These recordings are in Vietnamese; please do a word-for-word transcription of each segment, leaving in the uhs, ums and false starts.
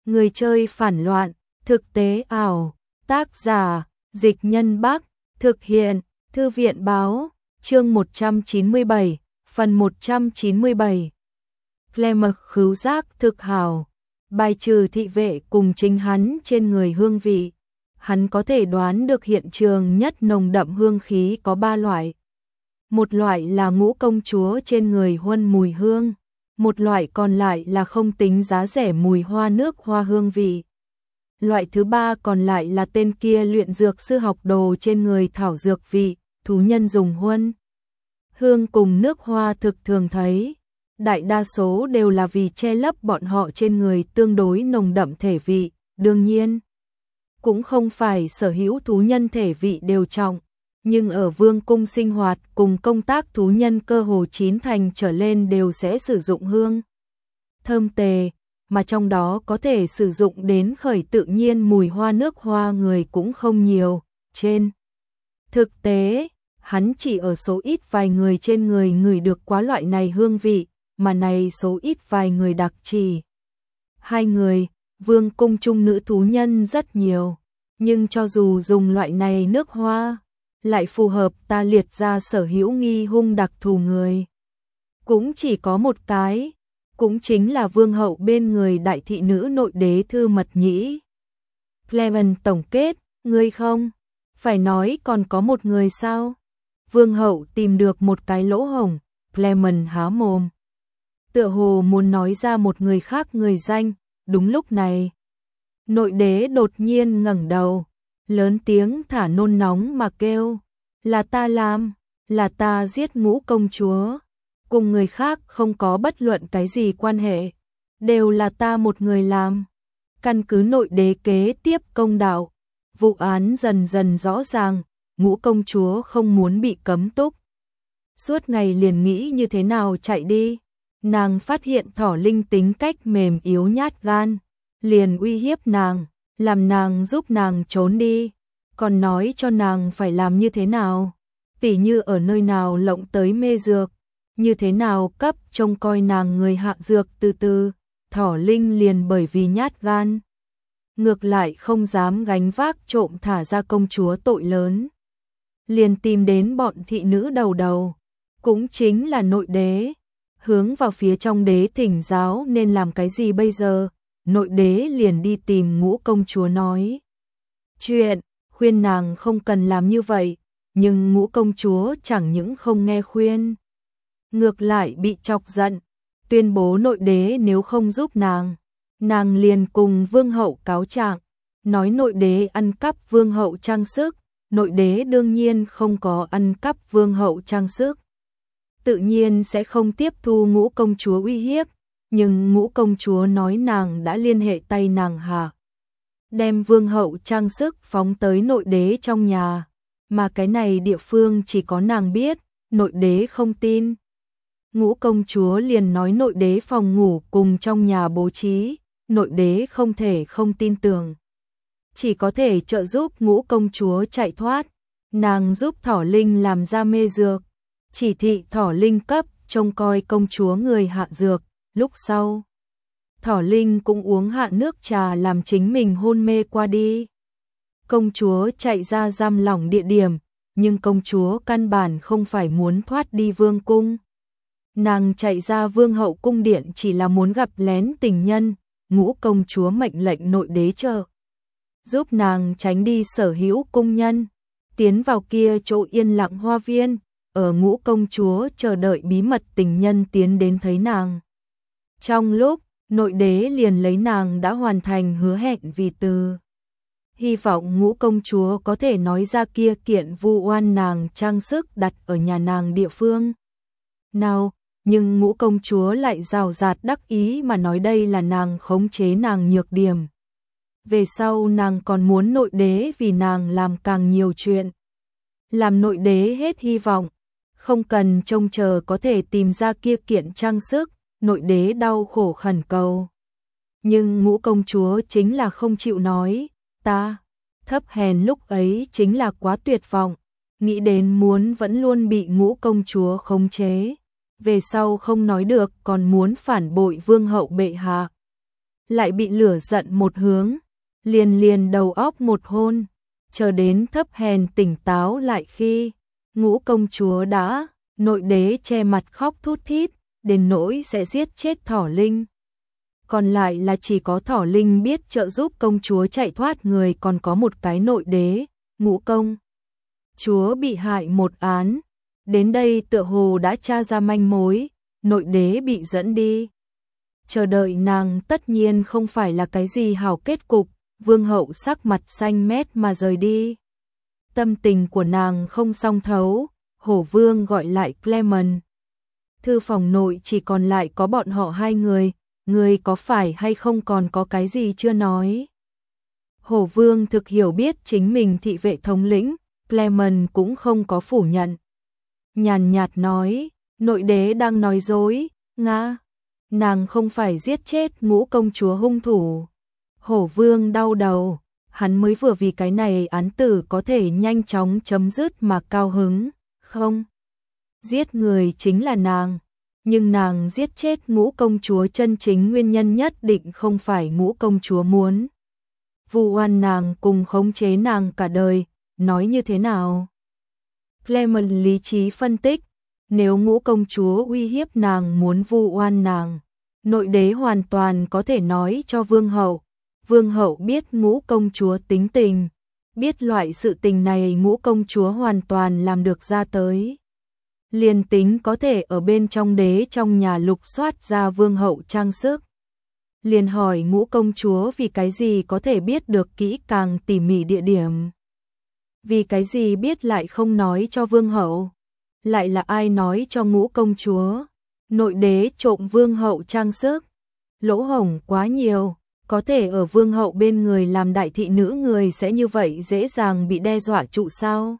Người chơi phản loạn, thực tế ảo, tác giả, Dịch Nhân Bắc, thực hiện, Thư viện báo, chương một trăm chín mươi bảy, phần một trăm chín mươi bảy. Clemmer khứu giác thực hảo, bài trừ thị vệ cùng chính hắn trên người hương vị. Hắn có thể đoán được hiện trường nhất nồng đậm hương khí có ba loại. Một loại là ngũ công chúa trên người huân mùi hương, một loại còn lại là không tính giá rẻ mùi hoa nước hoa hương vị. Loại thứ ba còn lại là tên kia luyện dược sư học đồ trên người thảo dược vị, thú nhân dùng huân hương cùng nước hoa thực thường thấy. Đại đa số đều là vì che lấp bọn họ trên người tương đối nồng đậm thể vị, đương nhiên. Cũng không phải sở hữu thú nhân thể vị đều trọng, nhưng ở vương cung sinh hoạt cùng công tác thú nhân cơ hồ chín thành trở lên đều sẽ sử dụng hương thơm tề, mà trong đó có thể sử dụng đến khởi tự nhiên mùi hoa nước hoa người cũng không nhiều. Trên thực tế, hắn chỉ ở số ít vài người trên người ngửi được quá loại này hương vị, mà này số ít vài người đặc chỉ. Hai người, vương cung trung nữ thú nhân rất nhiều, nhưng cho dù dùng loại này nước hoa, lại phù hợp ta liệt ra sở hữu nghi hung đặc thù người. Cũng chỉ có một cái, cũng chính là vương hậu bên người đại thị nữ nội đế Thư Mật Nhĩ. Clement tổng kết, ngươi không? Phải nói còn có một người sao? Vương hậu tìm được một cái lỗ hổng, Clement há mồm. Tựa hồ muốn nói ra một người khác người danh, đúng lúc này. Nội đế đột nhiên ngẩng đầu, lớn tiếng thả nôn nóng mà kêu, là ta làm, là ta giết ngũ công chúa, cùng người khác không có bất luận cái gì quan hệ, đều là ta một người làm. Căn cứ nội đế kế tiếp công đạo, vụ án dần dần rõ ràng, ngũ công chúa không muốn bị cấm túc. Suốt ngày liền nghĩ như thế nào chạy đi, nàng phát hiện Thỏ Linh tính cách mềm yếu nhát gan, liền uy hiếp nàng, làm nàng giúp nàng trốn đi, còn nói cho nàng phải làm như thế nào, tỉ như ở nơi nào lộng tới mê dược, như thế nào cấp trông coi nàng người hạ dược từ từ. Thỏ Linh liền bởi vì nhát gan, ngược lại không dám gánh vác trộm thả ra công chúa tội lớn, liền tìm đến bọn thị nữ đầu đầu, cũng chính là nội đế, hướng vào phía trong đế thỉnh giáo nên làm cái gì bây giờ. Nội đế liền đi tìm ngũ công chúa nói chuyện, khuyên nàng không cần làm như vậy, nhưng ngũ công chúa chẳng những không nghe khuyên, ngược lại bị chọc giận, tuyên bố nội đế nếu không giúp nàng, nàng liền cùng vương hậu cáo trạng, nói nội đế ăn cắp vương hậu trang sức. Nội đế đương nhiên không có ăn cắp vương hậu trang sức, tự nhiên sẽ không tiếp thu ngũ công chúa uy hiếp, nhưng ngũ công chúa nói nàng đã liên hệ tay nàng hạ, đem vương hậu trang sức phóng tới nội đế trong nhà, mà cái này địa phương chỉ có nàng biết, nội đế không tin. Ngũ công chúa liền nói nội đế phòng ngủ cùng trong nhà bố trí, nội đế không thể không tin tưởng, chỉ có thể trợ giúp ngũ công chúa chạy thoát. Nàng giúp Thỏ Linh làm ra mê dược, chỉ thị Thỏ Linh cấp trông coi công chúa người hạ dược. Lúc sau, Thỏ Linh cũng uống hạ nước trà làm chính mình hôn mê qua đi. Công chúa chạy ra giam lỏng địa điểm, nhưng công chúa căn bản không phải muốn thoát đi vương cung. Nàng chạy ra vương hậu cung điện chỉ là muốn gặp lén tình nhân. Ngũ công chúa mệnh lệnh nội đế trợ giúp nàng tránh đi sở hữu cung nhân, tiến vào kia chỗ yên lặng hoa viên, ở ngũ công chúa chờ đợi bí mật tình nhân tiến đến thấy nàng. Trong lúc, nội đế liền lấy nàng đã hoàn thành hứa hẹn vì từ. Hy vọng ngũ công chúa có thể nói ra kia kiện vu oan nàng trang sức đặt ở nhà nàng địa phương nào, nhưng ngũ công chúa lại rào rạt đắc ý mà nói đây là nàng khống chế nàng nhược điểm. Về sau nàng còn muốn nội đế vì nàng làm càng nhiều chuyện, làm nội đế hết hy vọng, không cần trông chờ có thể tìm ra kia kiện trang sức. Nội đế đau khổ khẩn cầu, nhưng ngũ công chúa chính là không chịu nói. Ta thấp hèn lúc ấy chính là quá tuyệt vọng, nghĩ đến muốn vẫn luôn bị ngũ công chúa khống chế, về sau không nói được còn muốn phản bội vương hậu bệ hạ, lại bị lửa giận một hướng, liền liền đầu óc một hôn, chờ đến thấp hèn tỉnh táo lại khi Ngũ công chúa đã, nội đế che mặt khóc thút thít, đến nỗi sẽ giết chết Thỏ Linh. Còn lại là chỉ có Thỏ Linh biết trợ giúp công chúa chạy thoát người, còn có một cái nội đế, Ngũ công chúa bị hại một án. Đến đây tựa hồ đã tra ra manh mối, nội đế bị dẫn đi. Chờ đợi nàng tất nhiên không phải là cái gì hảo kết cục, vương hậu sắc mặt xanh mét mà rời đi. Tâm tình của nàng không song thấu, hổ vương gọi lại Clement. Thư phòng nội chỉ còn lại có bọn họ hai người, người có phải hay không còn có cái gì chưa nói. Hổ vương thực hiểu biết chính mình thị vệ thống lĩnh, Clement cũng không có phủ nhận. Nhàn nhạt nói, nội đế đang nói dối, nga, nàng không phải giết chết Ngũ công chúa hung thủ. Hổ vương đau đầu, hắn mới vừa vì cái này án tử có thể nhanh chóng chấm dứt mà cao hứng, không. Giết người chính là nàng, nhưng nàng giết chết Ngũ công chúa chân chính nguyên nhân nhất định không phải Ngũ công chúa muốn vu oan nàng cùng khống chế nàng cả đời, nói như thế nào? Clement lý trí phân tích, nếu Ngũ công chúa uy hiếp nàng muốn vu oan nàng, nội đế hoàn toàn có thể nói cho vương hậu. Vương hậu biết Ngũ công chúa tính tình, biết loại sự tình này Ngũ công chúa hoàn toàn làm được ra tới. Liền tính có thể ở bên trong đế trong nhà lục soát ra vương hậu trang sức. Liền hỏi Ngũ công chúa vì cái gì có thể biết được kỹ càng tỉ mỉ địa điểm. Vì cái gì biết lại không nói cho vương hậu. Lại là ai nói cho Ngũ công chúa. Nội đế trộm vương hậu trang sức. Lỗ hổng quá nhiều. Có thể ở vương hậu bên người làm đại thị nữ người sẽ như vậy dễ dàng bị đe dọa trụ sao?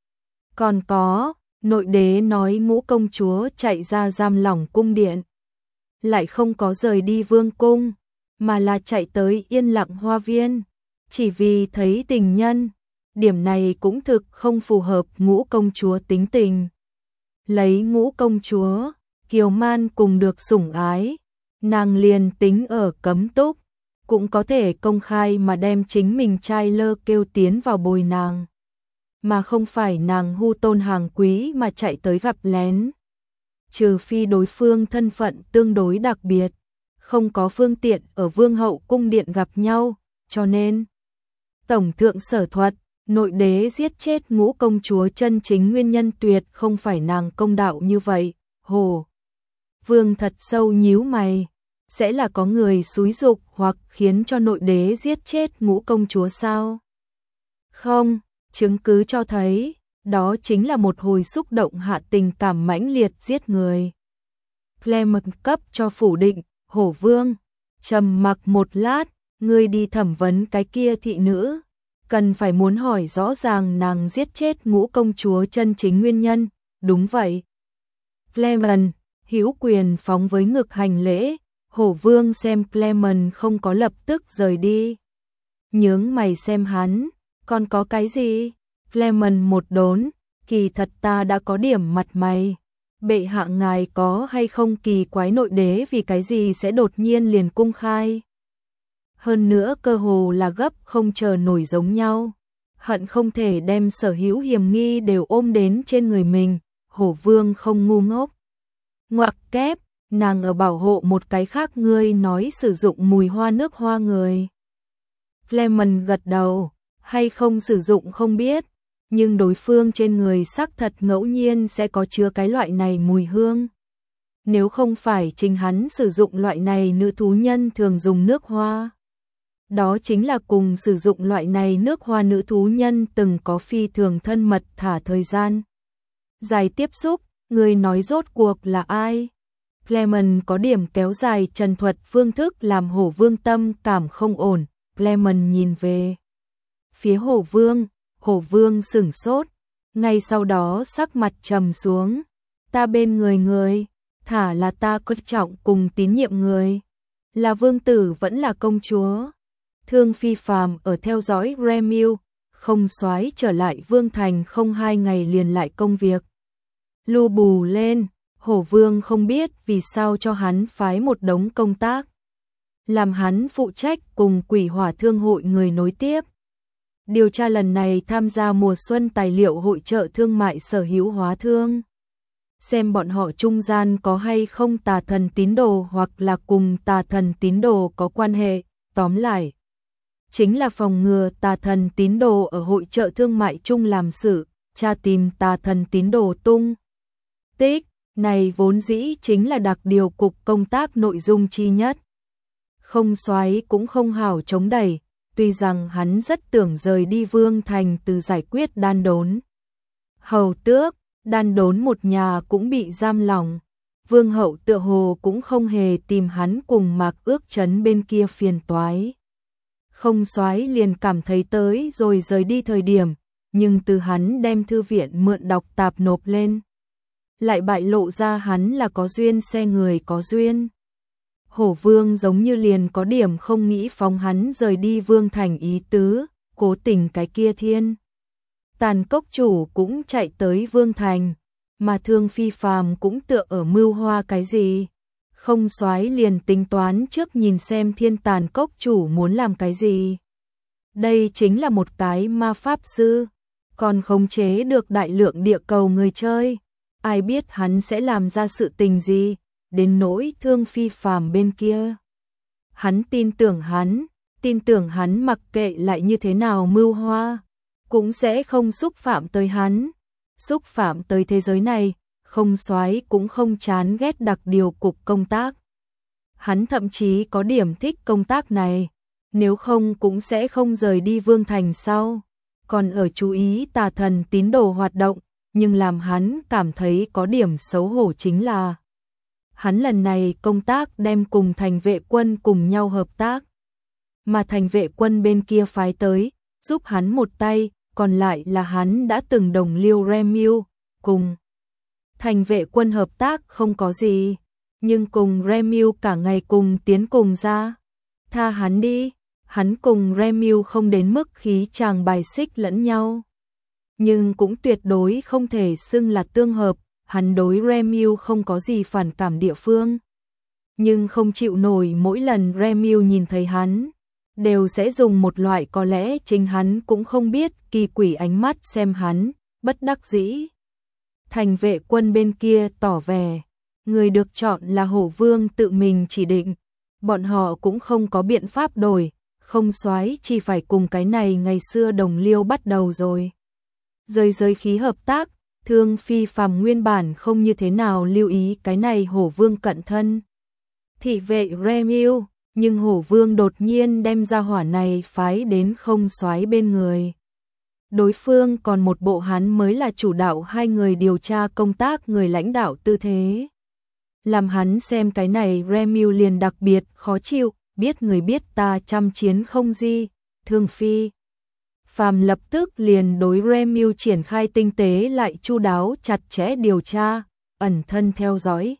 Còn có, nội đế nói Ngũ công chúa chạy ra giam lỏng cung điện. Lại không có rời đi vương cung, mà là chạy tới Yên Lặng Hoa Viên. Chỉ vì thấy tình nhân, điểm này cũng thực không phù hợp Ngũ công chúa tính tình. Lấy Ngũ công chúa, kiều man cùng được sủng ái, nàng liền tính ở cấm túc. Cũng có thể công khai mà đem chính mình trai lơ kêu tiến vào bồi nàng. Mà không phải nàng hu tôn hàng quý mà chạy tới gặp lén. Trừ phi đối phương thân phận tương đối đặc biệt, không có phương tiện ở vương hậu cung điện gặp nhau, cho nên tổng thượng sở thuật, nội đế giết chết Ngũ công chúa chân chính nguyên nhân tuyệt không phải nàng công đạo như vậy. Hồ vương thật sâu nhíu mày. Sẽ là có người xúi giục hoặc khiến cho nội đế giết chết Ngũ công chúa sao? Không, chứng cứ cho thấy, đó chính là một hồi xúc động hạ tình cảm mãnh liệt giết người. Clement cấp cho phủ định, hổ vương, trầm mặc một lát, ngươi đi thẩm vấn cái kia thị nữ, cần phải muốn hỏi rõ ràng nàng giết chết Ngũ công chúa chân chính nguyên nhân, đúng vậy. Clement, hữu quyền phóng với ngực hành lễ. Hổ vương xem Clement không có lập tức rời đi. Nhướng mày xem hắn, còn có cái gì? Clement một đốn, kỳ thật ta đã có điểm mặt mày. Bệ hạ ngài có hay không kỳ quái nội đế vì cái gì sẽ đột nhiên liền cung khai? Hơn nữa cơ hồ là gấp không chờ nổi giống nhau. Hận không thể đem sở hữu hiểm nghi đều ôm đến trên người mình. Hổ vương không ngu ngốc. Ngoặc kép. Nàng ở bảo hộ một cái khác ngươi nói sử dụng mùi hoa nước hoa người. Clement gật đầu, hay không sử dụng không biết, nhưng đối phương trên người xác thật ngẫu nhiên sẽ có chứa cái loại này mùi hương. Nếu không phải chính hắn sử dụng loại này nữ thú nhân thường dùng nước hoa. Đó chính là cùng sử dụng loại này nước hoa nữ thú nhân từng có phi thường thân mật thả thời gian. Dài tiếp xúc, người nói rốt cuộc là ai? Clement có điểm kéo dài trần thuật phương thức làm hổ vương tâm cảm không ổn. Clement nhìn về phía hổ vương, hổ vương sửng sốt, ngay sau đó sắc mặt trầm xuống. Ta bên người người, thả là ta coi trọng cùng tín nhiệm người, là vương tử vẫn là công chúa. Thương phi phàm ở theo dõi Remil, không soái trở lại vương thành không hai ngày liền lại công việc. Lu bù lên. Hổ vương không biết vì sao cho hắn phái một đống công tác. làm hắn phụ trách cùng Quỷ Hỏa Thương hội người nối tiếp. Điều tra lần này tham gia mùa xuân tài liệu hội chợ thương mại sở hữu hóa thương. Xem bọn họ trung gian có hay không tà thần tín đồ hoặc là cùng tà thần tín đồ có quan hệ, tóm lại. Chính là phòng ngừa tà thần tín đồ ở hội chợ thương mại chung làm sự, tra tìm tà thần tín đồ tung tích, này vốn dĩ chính là đặc điều cục công tác nội dung chi nhất. Không Soái cũng không hảo chống đẩy, tuy rằng hắn rất tưởng rời đi Vương Thành từ giải quyết đan đốn. Hầu tước, đan đốn một nhà cũng bị giam lỏng, Vương hậu tựa hồ cũng không hề tìm hắn cùng Mạc Ước Chấn bên kia phiền toái. Không Soái liền cảm thấy tới rồi rời đi thời điểm, nhưng từ hắn đem thư viện mượn đọc tạp nộp lên, lại bại lộ ra hắn là có duyên xe người có duyên. Hổ Vương giống như liền có điểm không nghĩ phóng hắn rời đi Vương Thành ý tứ, cố tình cái kia thiên. Tàn cốc chủ cũng chạy tới Vương Thành, mà Thương Phi Phàm cũng tựa ở mưu hoa cái gì. Không Soái liền tính toán trước nhìn xem thiên tàn cốc chủ muốn làm cái gì. Đây chính là một cái ma pháp sư, còn khống chế được đại lượng địa cầu người chơi. Ai biết hắn sẽ làm ra sự tình gì, đến nỗi Thương Phi Phàm bên kia. Hắn tin tưởng hắn, tin tưởng hắn mặc kệ lại như thế nào mưu hoa, cũng sẽ không xúc phạm tới hắn. Xúc phạm tới thế giới này, Không Soái cũng không chán ghét đặc điều cục công tác. Hắn thậm chí có điểm thích công tác này, nếu không cũng sẽ không rời đi Vương Thành sau. Còn ở chú ý tà thần tín đồ hoạt động, nhưng làm hắn cảm thấy có điểm xấu hổ chính là hắn lần này công tác đem cùng thành vệ quân cùng nhau hợp tác. Mà thành vệ quân bên kia phái tới, giúp hắn một tay, còn lại là hắn đã từng đồng liêu Remiu, cùng thành vệ quân hợp tác không có gì, nhưng cùng Remiu cả ngày cùng tiến cùng ra. Tha hắn đi, hắn cùng Remiu không đến mức khí chàng bài xích lẫn nhau. Nhưng cũng tuyệt đối không thể xưng là tương hợp, hắn đối Remiu không có gì phản cảm địa phương. Nhưng không chịu nổi mỗi lần Remiu nhìn thấy hắn, đều sẽ dùng một loại có lẽ chính hắn cũng không biết kỳ quỷ ánh mắt xem hắn, bất đắc dĩ. Thành vệ quân bên kia tỏ vẻ, người được chọn là Hổ Vương tự mình chỉ định, bọn họ cũng không có biện pháp đổi, Không Soái chỉ phải cùng cái này ngày xưa đồng liêu bắt đầu rồi. Rời giới khí hợp tác, Thương Phi Phàm nguyên bản không như thế nào lưu ý cái này Hổ Vương cận thân. Thị vệ Remiu, nhưng Hổ Vương đột nhiên đem ra hỏa này phái đến Không Soái bên người. Đối phương còn một bộ hắn mới là chủ đạo hai người điều tra công tác người lãnh đạo tư thế. Làm hắn xem cái này Remiu liền đặc biệt khó chịu, biết người biết ta trăm chiến không di, Thương Phi Phàm lập tức liền đối Remiu triển khai tinh tế lại chu đáo chặt chẽ điều tra, ẩn thân theo dõi.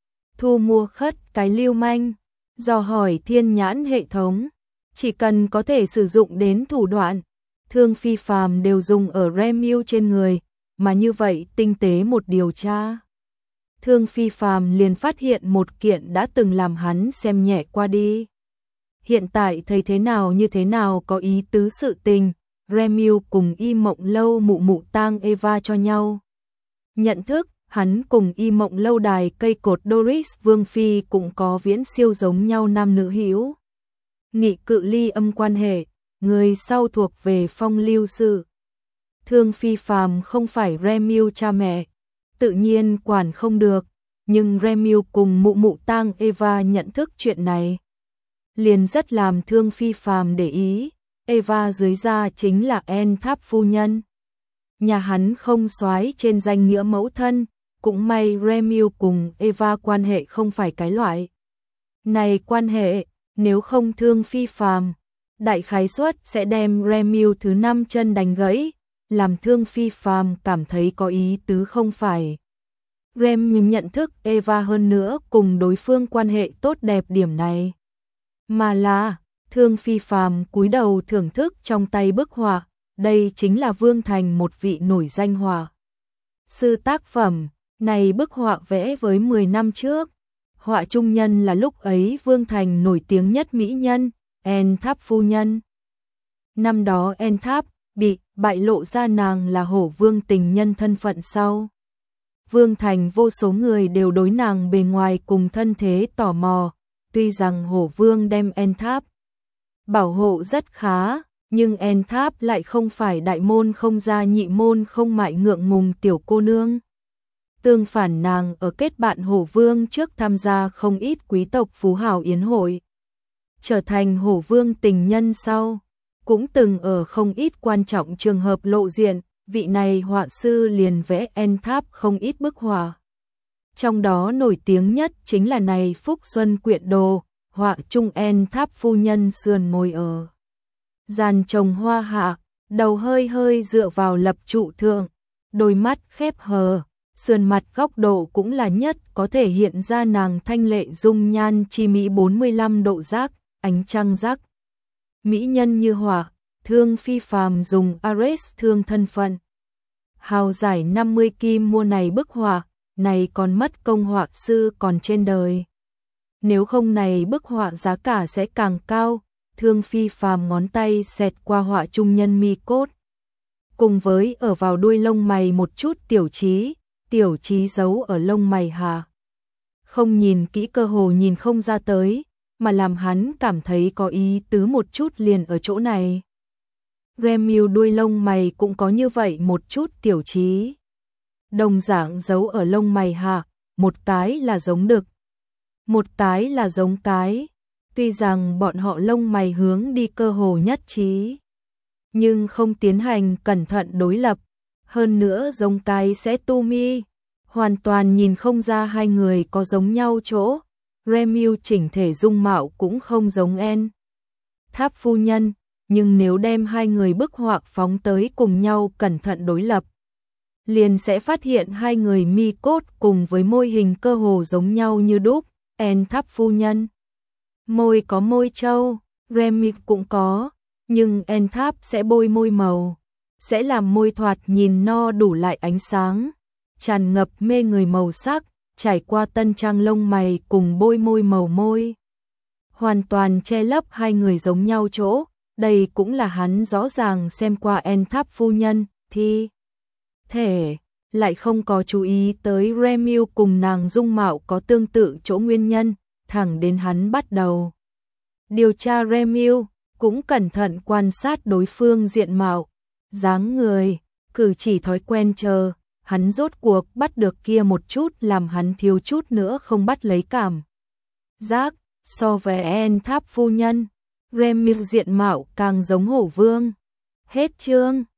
Thu mua khất cái lưu manh, dò hỏi thiên nhãn hệ thống, chỉ cần có thể sử dụng đến thủ đoạn, Thương Phi Phàm đều dùng ở Remiu trên người, mà như vậy tinh tế một điều tra. Thương Phi Phàm liền phát hiện một kiện đã từng làm hắn xem nhẹ qua đi. Hiện tại thấy thế nào như thế nào có ý tứ sự tình, Remiu cùng Y Mộng Lâu mụ mụ tang Eva cho nhau. Nhận thức, hắn cùng Y Mộng Lâu đài cây cột Doris Vương Phi cũng có viễn siêu giống nhau nam nữ hữu nghị cự ly âm quan hệ, người sau thuộc về phong lưu sự. Thương Phi Phàm không phải Remiu cha mẹ, tự nhiên quản không được, nhưng Remiu cùng mụ mụ tang Eva nhận thức chuyện này, liền rất làm Thương Phi Phàm để ý. Eva dưới da chính là En Tháp phu nhân. Nhà hắn Không Soái trên danh nghĩa mẫu thân, cũng may Remiu cùng Eva quan hệ không phải cái loại này quan hệ, nếu không Thương Phi Phàm, đại khái suất sẽ đem Remiu thứ năm chân đánh gãy, làm Thương Phi Phàm cảm thấy có ý tứ không phải. Remiu nhận thức Eva hơn nữa cùng đối phương quan hệ tốt đẹp điểm này, mà là Thương Phi Phàm cúi đầu thưởng thức trong tay bức họa, đây chính là Vương Thành một vị nổi danh họa sư tác phẩm, này bức họa vẽ với mười năm trước, Họa trung nhân là lúc ấy Vương Thành nổi tiếng nhất mỹ nhân, En Tháp phu nhân. Năm đó En Tháp bị bại lộ ra nàng là Hổ Vương tình nhân thân phận sau. Vương Thành vô số người đều đối nàng bề ngoài cùng thân thế tò mò, tuy rằng Hổ Vương đem En Tháp bảo hộ rất khá, nhưng En Tháp lại không phải đại môn không gia nhị môn không mại ngượng ngùng tiểu cô nương. Tương phản nàng ở kết bạn Hổ Vương trước tham gia không ít quý tộc phú hào yến hội. Trở thành Hổ Vương tình nhân sau, cũng từng ở không ít quan trọng trường hợp lộ diện, vị này họa sư liền vẽ En Tháp không ít bức họa. Trong đó nổi tiếng nhất chính là này Phúc Xuân Quyện Đồ, họa trung En Tháp phu nhân sườn ngồi ở giàn trồng hoa hạ, đầu hơi hơi dựa vào lập trụ thượng, đôi mắt khép hờ, sườn mặt góc độ cũng là nhất có thể hiện ra nàng thanh lệ dung nhan chi mỹ bốn mươi lăm độ giác, ánh trăng giác. Mỹ nhân như họa, thương phi phàm dùng Ares thương thân phận. Hào giải năm mươi kim mua này bức họa, này còn mất công họa sư còn trên đời. Nếu không này bức họa giá cả sẽ càng cao, thương phi phàm ngón tay xẹt qua họa trung nhân mi cốt. Cùng với ở vào đuôi lông mày một chút tiểu trí, tiểu trí giấu ở lông mày hạ. Không nhìn kỹ cơ hồ nhìn không ra tới, mà làm hắn cảm thấy có ý tứ một chút liền ở chỗ này. Remiu đuôi lông mày cũng có như vậy một chút tiểu trí. Đồng dạng giấu ở lông mày hạ, một cái là giống đực, một cái là giống cái. Tuy rằng bọn họ lông mày hướng đi cơ hồ nhất trí, nhưng không tiến hành cẩn thận đối lập. Hơn nữa giống cái sẽ tu mi, hoàn toàn nhìn không ra hai người có giống nhau chỗ. Remiu chỉnh thể dung mạo cũng không giống En Tháp phu nhân, nhưng nếu đem hai người bức họa phóng tới cùng nhau cẩn thận đối lập, liền sẽ phát hiện hai người mi cốt cùng với môi hình cơ hồ giống nhau như đúc. En Tháp phu nhân môi có môi trâu, Remiu cũng có, nhưng En Tháp sẽ bôi môi màu, sẽ làm môi thoạt nhìn no đủ lại ánh sáng, tràn ngập mê người màu sắc, trải qua tân trang lông mày cùng bôi môi màu môi. Hoàn toàn che lấp hai người giống nhau chỗ, đây cũng là hắn rõ ràng xem qua En Tháp phu nhân, thì thể lại không có chú ý tới Remiu cùng nàng dung mạo có tương tự chỗ nguyên nhân, thẳng đến hắn bắt đầu điều tra Remiu, cũng cẩn thận quan sát đối phương diện mạo, dáng người, cử chỉ thói quen chờ, hắn rốt cuộc bắt được kia một chút làm hắn thiếu chút nữa không bắt lấy cảm giác. So với En Tháp phu nhân, Remiu diện mạo càng giống Hổ Vương. Hết chương.